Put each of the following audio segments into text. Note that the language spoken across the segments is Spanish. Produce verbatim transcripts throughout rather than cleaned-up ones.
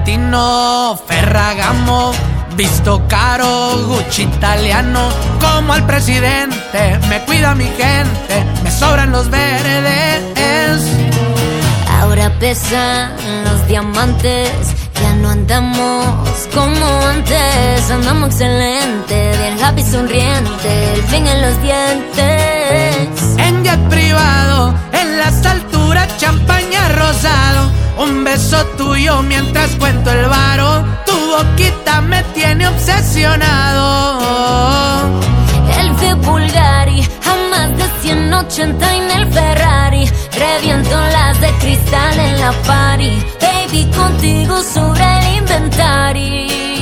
Valentino, Ferragamo, visto caro, Gucci italiano. Como al presidente, me cuida mi gente, me sobran los verdes. Ahora pesan los diamantes, ya no andamos como antes. Andamos excelente, bien happy sonriente, el fin en los dientes. En jet privado, en las alturas, champaña rosado. Un beso tuyo mientras cuento el varo. Tu boquita me tiene obsesionado. El de Bulgari, a más de ciento ochenta en el Ferrari. Reviento las de cristal en la party. Baby, contigo sobre el inventario.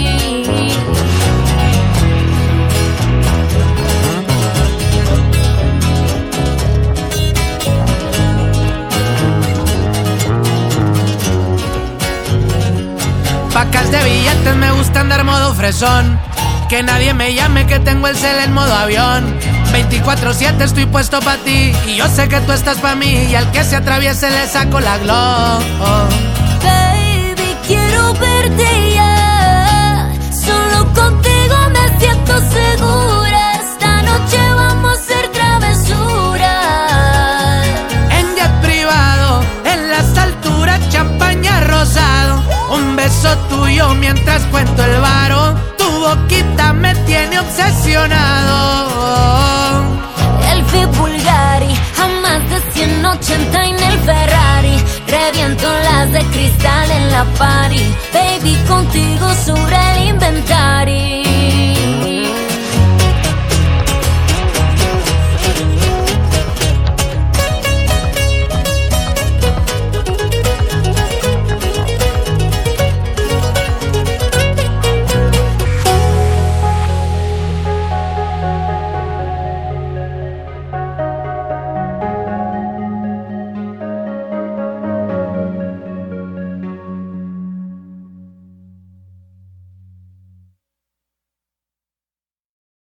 Pacas de billetes, me gusta andar modo fresón. Que nadie me llame, que tengo el cel en modo avión. veinticuatro siete estoy puesto pa' ti, y yo sé que tú estás pa' mí, y al que se atraviese le saco la glow. Baby, quiero verte ya. Solo contigo me siento segura. Esta noche vamos a hacer travesuras. En jet privado, en las alturas, champaña rosado. Un beso tuyo mientras cuento el varo. Tu boquita me tiene obsesionado. El Fiat Bulgari, a más de ciento ochenta en el Ferrari. Reviento las de cristal en la party. Baby, contigo sobre